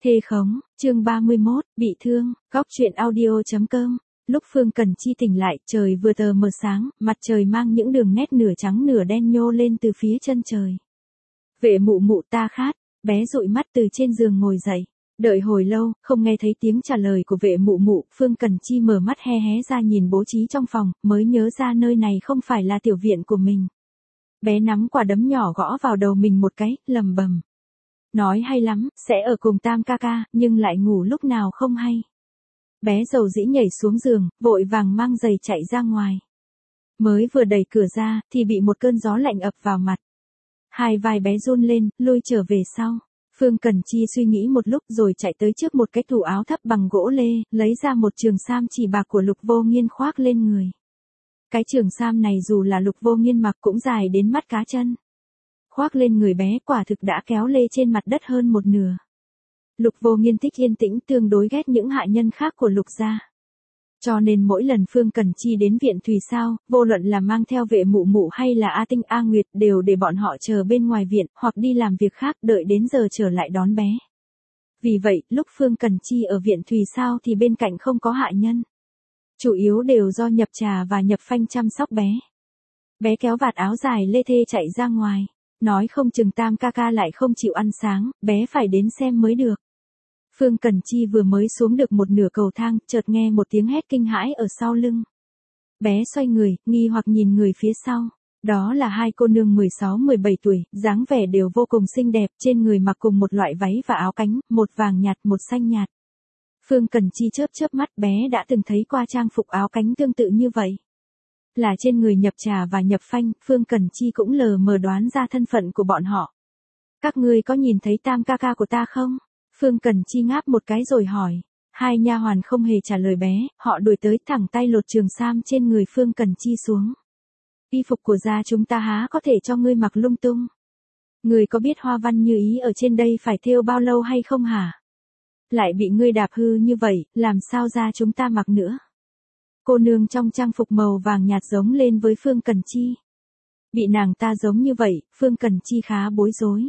Thê khống, chương 31, bị thương, góc truyện audio.com. Lúc Phương Cần Chi tỉnh lại, trời vừa tờ mờ sáng, mặt trời mang những đường nét nửa trắng nửa đen nhô lên từ phía chân trời. Vệ mụ mụ ta khát, bé dụi mắt từ trên giường ngồi dậy. Đợi hồi lâu, không nghe thấy tiếng trả lời của vệ mụ mụ, Phương Cần Chi mở mắt hé hé ra nhìn bố trí trong phòng, mới nhớ ra nơi này không phải là tiểu viện của mình. Bé nắm quả đấm nhỏ gõ vào đầu mình một cái, lầm bầm. Nói hay lắm, sẽ ở cùng Tam ca ca, nhưng lại ngủ lúc nào không hay. Bé dầu dĩ nhảy xuống giường, vội vàng mang giày chạy ra ngoài. Mới vừa đẩy cửa ra, thì bị một cơn gió lạnh ập vào mặt. Hai vai bé run lên, lui trở về sau. Phương Cần Chi suy nghĩ một lúc rồi chạy tới trước một cái tủ áo thấp bằng gỗ lê, lấy ra một trường sam chỉ bạc của Lục Vô Nghiên khoác lên người. Cái trường sam này dù là Lục Vô Nghiên mặc cũng dài đến mắt cá chân. Khoác lên người bé quả thực đã kéo lê trên mặt đất hơn một nửa. Lục Vô Nghiên thích yên tĩnh, tương đối ghét những hạ nhân khác của Lục gia. Cho nên mỗi lần Phương Cần Chi đến viện Thùy Sao, vô luận là mang theo vệ mụ mụ hay là A Tinh A Nguyệt đều để bọn họ chờ bên ngoài viện, hoặc đi làm việc khác đợi đến giờ trở lại đón bé. Vì vậy, lúc Phương Cần Chi ở viện Thùy Sao thì bên cạnh không có hạ nhân. Chủ yếu đều do Nhập Trà và Nhập Phanh chăm sóc bé. Bé kéo vạt áo dài lê thê chạy ra ngoài. Nói không chừng Tam ca ca lại không chịu ăn sáng, bé phải đến xem mới được. Phương Cần Chi vừa mới xuống được một nửa cầu thang, chợt nghe một tiếng hét kinh hãi ở sau lưng. Bé xoay người, nghi hoặc nhìn người phía sau. Đó là hai cô nương 16-17 tuổi, dáng vẻ đều vô cùng xinh đẹp, trên người mặc cùng một loại váy và áo cánh, một vàng nhạt một xanh nhạt. Phương Cần Chi chớp mắt, bé đã từng thấy qua trang phục áo cánh tương tự như vậy. Là trên người Nhập Trà và Nhập Phanh, Phương Cần Chi cũng lờ mờ đoán ra thân phận của bọn họ. Các ngươi có nhìn thấy Tam ca ca của ta không? Phương Cần Chi ngáp một cái rồi hỏi. Hai nha hoàn không hề trả lời bé, họ đuổi tới thẳng tay lột trường sam trên người Phương Cần Chi xuống. Y phục của gia chúng ta há có thể cho ngươi mặc lung tung. Ngươi có biết hoa văn như ý ở trên đây phải thêu bao lâu hay không hả? Lại bị ngươi đạp hư như vậy, làm sao gia chúng ta mặc nữa? Cô nương trong trang phục màu vàng nhạt giống lên với Phương Cần Chi. Bị nàng ta giống như vậy, Phương Cần Chi khá bối rối.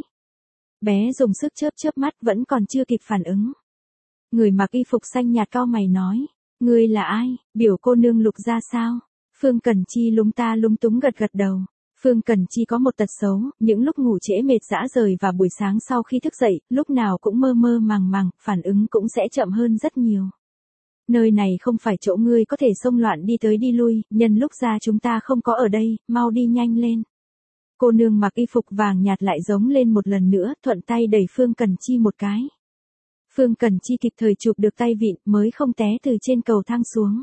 Bé dùng sức chớp mắt vẫn còn chưa kịp phản ứng. Người mặc y phục xanh nhạt cau mày nói, ngươi là ai, biểu cô nương Lục gia sao? Phương Cần Chi lúng túng gật đầu. Phương Cần Chi có một tật xấu, những lúc ngủ trễ mệt rã rời và buổi sáng sau khi thức dậy, lúc nào cũng mơ màng, phản ứng cũng sẽ chậm hơn rất nhiều. Nơi này không phải chỗ ngươi có thể xông loạn đi tới đi lui, nhân lúc ra chúng ta không có ở đây, mau đi nhanh lên. Cô nương mặc y phục vàng nhạt lại giống lên một lần nữa, thuận tay đẩy Phương Cần Chi một cái. Phương Cần Chi kịp thời chụp được tay vịn mới không té từ trên cầu thang xuống.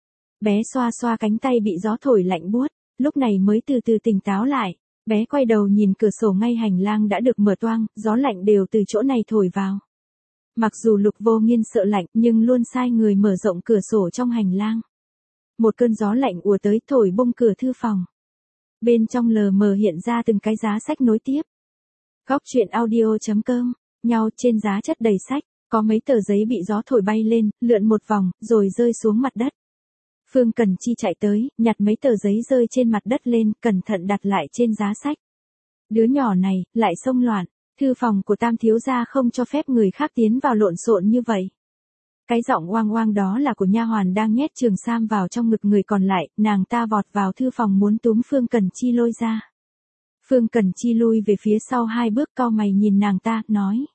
Bé xoa cánh tay bị gió thổi lạnh buốt, lúc này mới từ từ tỉnh táo lại. Bé quay đầu nhìn cửa sổ ngay hành lang đã được mở toang, gió lạnh đều từ chỗ này thổi vào. Mặc dù Lục Vô Nghiên sợ lạnh nhưng luôn sai người mở rộng cửa sổ trong hành lang. Một cơn gió lạnh ùa tới thổi bung cửa thư phòng. Bên trong lờ mờ hiện ra từng cái giá sách nối tiếp. Góc truyện audio.com, nhau trên giá chất đầy sách, có mấy tờ giấy bị gió thổi bay lên, lượn một vòng, rồi rơi xuống mặt đất. Phương Cần Chi chạy tới, nhặt mấy tờ giấy rơi trên mặt đất lên, cẩn thận đặt lại trên giá sách. Đứa nhỏ này, lại xông loạn. Thư phòng của Tam thiếu gia không cho phép người khác tiến vào lộn xộn như vậy. Cái giọng oang đó là của nha hoàn đang nhét trường sam vào trong ngực người còn lại, nàng ta vọt vào thư phòng muốn túm Phương Cần Chi lôi ra. Phương Cần Chi lui về phía sau 2 bước cau mày nhìn nàng ta, nói.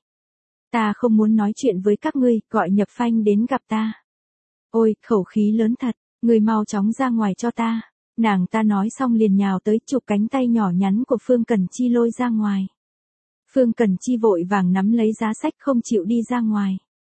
Ta không muốn nói chuyện với các ngươi, gọi Nhập Phanh đến gặp ta. Ôi, khẩu khí lớn thật, ngươi mau chóng ra ngoài cho ta. Nàng ta nói xong liền nhào tới chụp cánh tay nhỏ nhắn của Phương Cần Chi lôi ra ngoài. Phương Cần Chi vội vàng nắm lấy giá sách không chịu đi ra ngoài.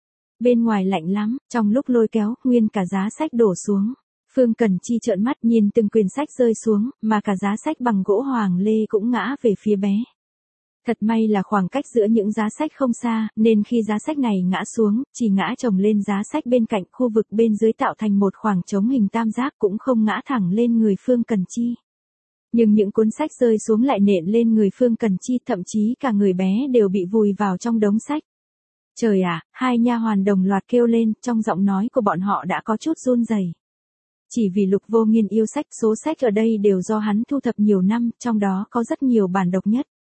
Bên ngoài lạnh lắm, trong lúc lôi kéo, nguyên cả giá sách đổ xuống. Phương Cần Chi trợn mắt nhìn từng quyển sách rơi xuống, mà cả giá sách bằng gỗ hoàng lê cũng ngã về phía bé. Thật may là khoảng cách giữa những giá sách không xa, nên khi giá sách này ngã xuống, chỉ ngã chồng lên giá sách bên cạnh, khu vực bên dưới tạo thành một khoảng trống hình tam giác cũng không ngã thẳng lên người Phương Cần Chi. Nhưng những cuốn sách rơi xuống lại nện lên người Phương Cần Chi, thậm chí cả người bé đều bị vùi vào trong đống sách. Trời ạ, hai nha hoàn đồng loạt kêu lên, trong giọng nói của bọn họ đã có chút run rẩy. Chỉ vì Lục Vô Nghiên yêu sách, số sách ở đây đều do hắn thu thập nhiều năm, trong đó có rất nhiều bản độc nhất.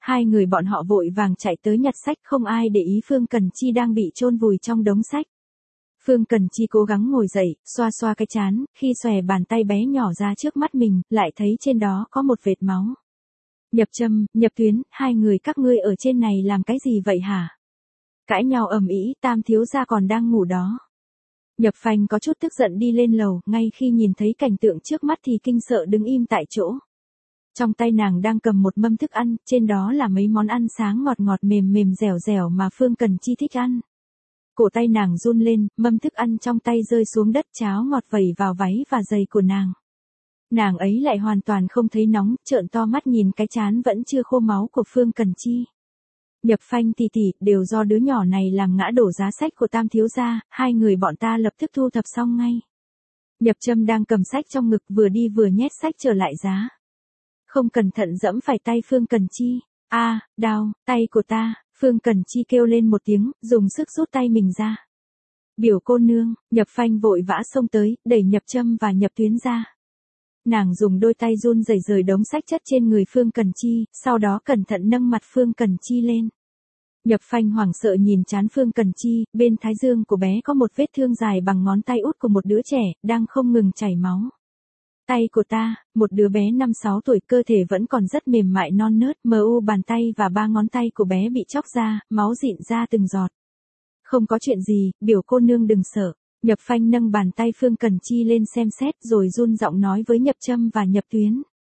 hai người bọn họ vội vàng chạy tới nhặt sách, không ai để ý Phương Cần Chi đang bị chôn vùi trong đống sách. Phương Cần Chi cố gắng ngồi dậy, xoa xoa cái trán, khi xòe bàn tay bé nhỏ ra trước mắt mình, lại thấy trên đó có một vệt máu. Nhập Trâm, Nhập Tuyến, hai người các ngươi ở trên này làm cái gì vậy hả? Cãi nhau ầm ĩ, Tam thiếu gia còn đang ngủ đó. Nhập Phanh có chút tức giận đi lên lầu, ngay khi nhìn thấy cảnh tượng trước mắt thì kinh sợ đứng im tại chỗ. Trong tay nàng đang cầm một mâm thức ăn, trên đó là mấy món ăn sáng ngọt ngọt mềm mềm dẻo dẻo mà Phương Cần Chi thích ăn. Cổ tay nàng run lên, mâm thức ăn trong tay rơi xuống đất, cháo ngọt vẩy vào váy và giày của nàng. Nàng ấy lại hoàn toàn không thấy nóng, trợn to mắt nhìn cái trán vẫn chưa khô máu của Phương Cần Chi. Nhập Phanh tỷ tỷ, đều do đứa nhỏ này làm ngã đổ giá sách của Tam thiếu gia, hai người bọn ta lập tức thu thập xong ngay. Nhập Trâm đang cầm sách trong ngực, vừa đi vừa nhét sách trở lại giá. Không cẩn thận giẫm phải tay Phương Cần Chi. A, đau, tay của ta. Phương Cần Chi kêu lên một tiếng, dùng sức rút tay mình ra. Biểu cô nương, Nhập Phanh vội vã xông tới, đẩy Nhập Trâm và Nhập Tuyến ra. Nàng dùng đôi tay run rẩy rời đống sách chất trên người Phương Cần Chi, sau đó cẩn thận nâng mặt Phương Cần Chi lên. Nhập Phanh hoảng sợ nhìn trán Phương Cần Chi, bên thái dương của bé có một vết thương dài bằng ngón tay út của một đứa trẻ, đang không ngừng chảy máu. Tay của ta, một đứa bé 5-6 tuổi, cơ thể vẫn còn rất mềm mại non nớt, bàn tay và 3 ngón tay của bé bị chóc ra, máu rịn ra từng giọt. Không có chuyện gì, biểu cô nương đừng sợ. Nhập Phanh nâng bàn tay Phương Cần Chi lên xem xét rồi run giọng nói với Nhập Trâm và Nhập Tuyến.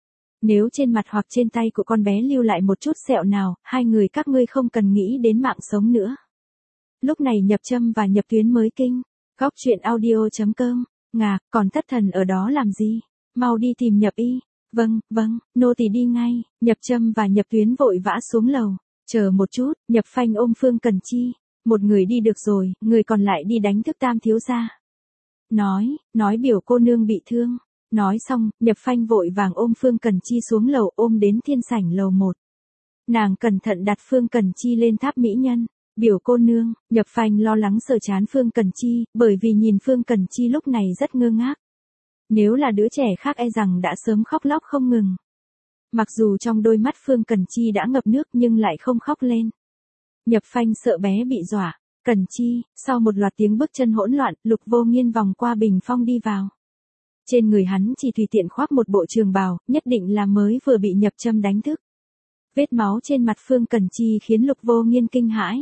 Nếu trên mặt hoặc trên tay của con bé lưu lại một chút sẹo nào, hai người các ngươi không cần nghĩ đến mạng sống nữa. Lúc này Nhập Trâm và Nhập Tuyến mới kinh. Góc truyện audio.com. Ngà, còn thất thần ở đó làm gì? Mau đi tìm Nhập y. Vâng, nô tỳ đi ngay. Nhập Trâm và Nhập Tuyến vội vã xuống lầu. Chờ một chút, Nhập Phanh ôm Phương Cần Chi. Một người đi được rồi, người còn lại đi đánh thức Tam thiếu gia. Nói biểu cô nương bị thương. Nói xong, Nhập Phanh vội vàng ôm Phương Cần Chi xuống lầu, ôm đến thiên sảnh lầu 1. Nàng cẩn thận đặt Phương Cần Chi lên tháp mỹ nhân. Biểu cô nương, Nhập Phanh lo lắng sờ trán Phương Cần Chi, bởi vì nhìn Phương Cần Chi lúc này rất ngơ ngác. Nếu là đứa trẻ khác e rằng đã sớm khóc lóc không ngừng. Mặc dù trong đôi mắt Phương Cần Chi đã ngập nước nhưng lại không khóc lên. Nhập Phanh sợ bé bị dọa. Cần Chi, sau một loạt tiếng bước chân hỗn loạn, Lục Vô Nghiên vòng qua bình phong đi vào. Trên người hắn chỉ tùy tiện khoác một bộ trường bào, nhất định là mới vừa bị Nhập Trâm đánh thức. Vết máu trên mặt Phương Cần Chi khiến Lục Vô Nghiên kinh hãi.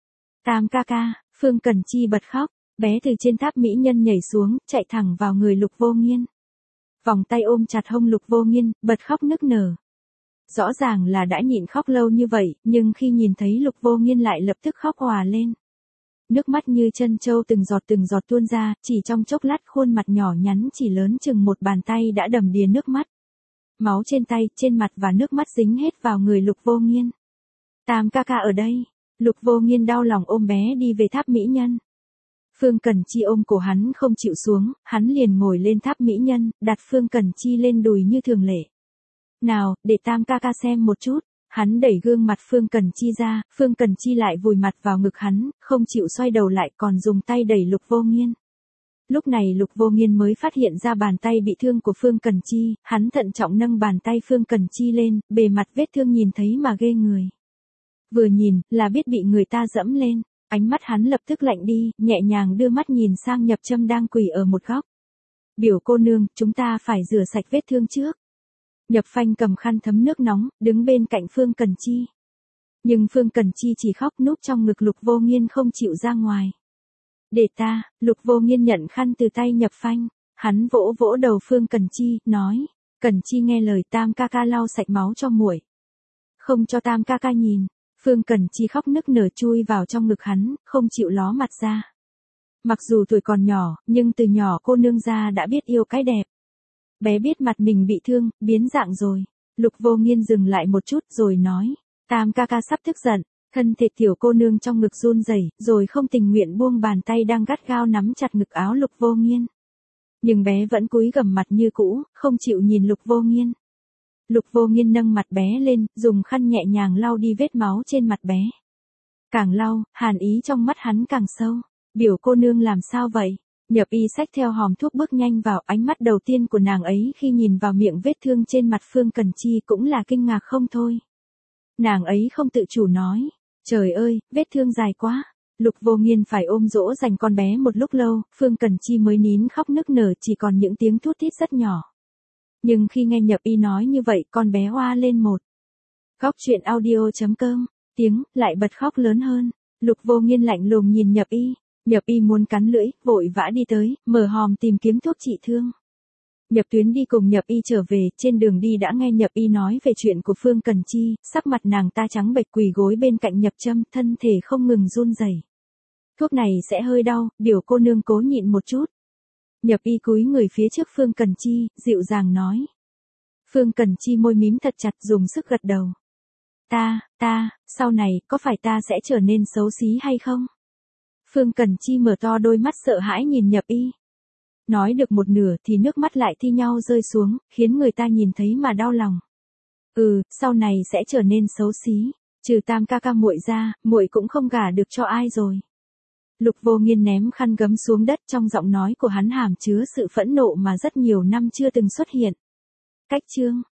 Tam ca ca, Phương Cần Chi bật khóc, bé từ trên tháp mỹ nhân nhảy xuống, chạy thẳng vào người Lục Vô Nghiên. Vòng tay ôm chặt hông Lục Vô Nghiên, bật khóc nức nở. Rõ ràng là đã nhịn khóc lâu như vậy, nhưng khi nhìn thấy Lục Vô Nghiên lại lập tức khóc òa lên. Nước mắt như trân châu từng giọt tuôn ra, chỉ trong chốc lát khuôn mặt nhỏ nhắn chỉ lớn chừng một bàn tay đã đầm đìa nước mắt. Máu trên tay, trên mặt và nước mắt dính hết vào người Lục Vô Nghiên. Tam ca ca ở đây. Lục Vô Nghiên đau lòng ôm bé đi về tháp mỹ nhân. Phương Cần Chi ôm cổ hắn không chịu xuống, hắn liền ngồi lên tháp mỹ nhân, đặt Phương Cần Chi lên đùi như thường lệ. Nào, để Tam ca ca xem một chút. Hắn đẩy gương mặt Phương Cần Chi ra, Phương Cần Chi lại vùi mặt vào ngực hắn, không chịu xoay đầu lại còn dùng tay đẩy Lục Vô Nghiên. Lúc này Lục Vô Nghiên mới phát hiện ra bàn tay bị thương của Phương Cần Chi, hắn thận trọng nâng bàn tay Phương Cần Chi lên, bề mặt vết thương nhìn thấy mà ghê người. Vừa nhìn, là biết bị người ta dẫm lên, ánh mắt hắn lập tức lạnh đi, nhẹ nhàng đưa mắt nhìn sang Nhập Trâm đang quỳ ở một góc. Biểu cô nương, chúng ta phải rửa sạch vết thương trước. Nhập Phanh cầm khăn thấm nước nóng, đứng bên cạnh Phương Cần Chi. Nhưng Phương Cần Chi chỉ khóc núp trong ngực Lục Vô Nghiên không chịu ra ngoài. Để ta, Lục Vô Nghiên nhận khăn từ tay Nhập Phanh. Hắn vỗ vỗ đầu Phương Cần Chi, nói. Cần Chi nghe lời Tam ca ca lau sạch máu cho muội. Không cho Tam ca ca nhìn. Phương Cần Chi khóc nức nở chui vào trong ngực hắn, không chịu ló mặt ra. Mặc dù tuổi còn nhỏ, nhưng từ nhỏ cô nương gia đã biết yêu cái đẹp. Bé biết mặt mình bị thương, biến dạng rồi. Lục Vô Nghiên dừng lại một chút rồi nói. Tam ca ca sắp tức giận. Thân thể tiểu cô nương trong ngực run rẩy, rồi không tình nguyện buông bàn tay đang gắt gao nắm chặt ngực áo Lục Vô Nghiên. Nhưng bé vẫn cúi gằm mặt như cũ, không chịu nhìn Lục Vô Nghiên. Lục Vô Nghiên nâng mặt bé lên, dùng khăn nhẹ nhàng lau đi vết máu trên mặt bé. Càng lau, hàn ý trong mắt hắn càng sâu. Biểu cô nương làm sao vậy? Nhập y xách theo hòm thuốc bước nhanh vào, ánh mắt đầu tiên của nàng ấy khi nhìn vào miệng vết thương trên mặt Phương Cần Chi cũng là kinh ngạc không thôi. Nàng ấy không tự chủ nói. Trời ơi, vết thương dài quá. Lục Vô Nghiên phải ôm dỗ dành con bé một lúc lâu, Phương Cần Chi mới nín khóc nức nở, chỉ còn những tiếng thút thít rất nhỏ. Nhưng khi nghe Nhập Y nói như vậy, con bé oa lên một. Góc truyện audio.com, tiếng, lại bật khóc lớn hơn. Lục Vô Nghiên lạnh lùng nhìn Nhập Y. Nhập Y muốn cắn lưỡi, vội vã đi tới, mở hòm tìm kiếm thuốc trị thương. Nhập Tuyến đi cùng Nhập Y trở về, trên đường đi đã nghe Nhập Y nói về chuyện của Phương Cần Chi, sắc mặt nàng ta trắng bệch quỳ gối bên cạnh Nhập Trâm, thân thể không ngừng run rẩy. Thuốc này sẽ hơi đau, biểu cô nương cố nhịn một chút. Nhập Y cúi người phía trước Phương Cần Chi, dịu dàng nói. Phương Cần Chi môi mím thật chặt dùng sức gật đầu. Sau này, có phải ta sẽ trở nên xấu xí hay không? Phương Cần Chi mở to đôi mắt sợ hãi nhìn Nhập Y. Nói được một nửa thì nước mắt lại thi nhau rơi xuống, khiến người ta nhìn thấy mà đau lòng. Sau này sẽ trở nên xấu xí, trừ Tam ca ca muội ra, muội cũng không gả được cho ai rồi. Lục Vô Nghiên ném khăn gấm xuống đất, trong giọng nói của hắn hàm chứa sự phẫn nộ mà rất nhiều năm chưa từng xuất hiện. Cách chương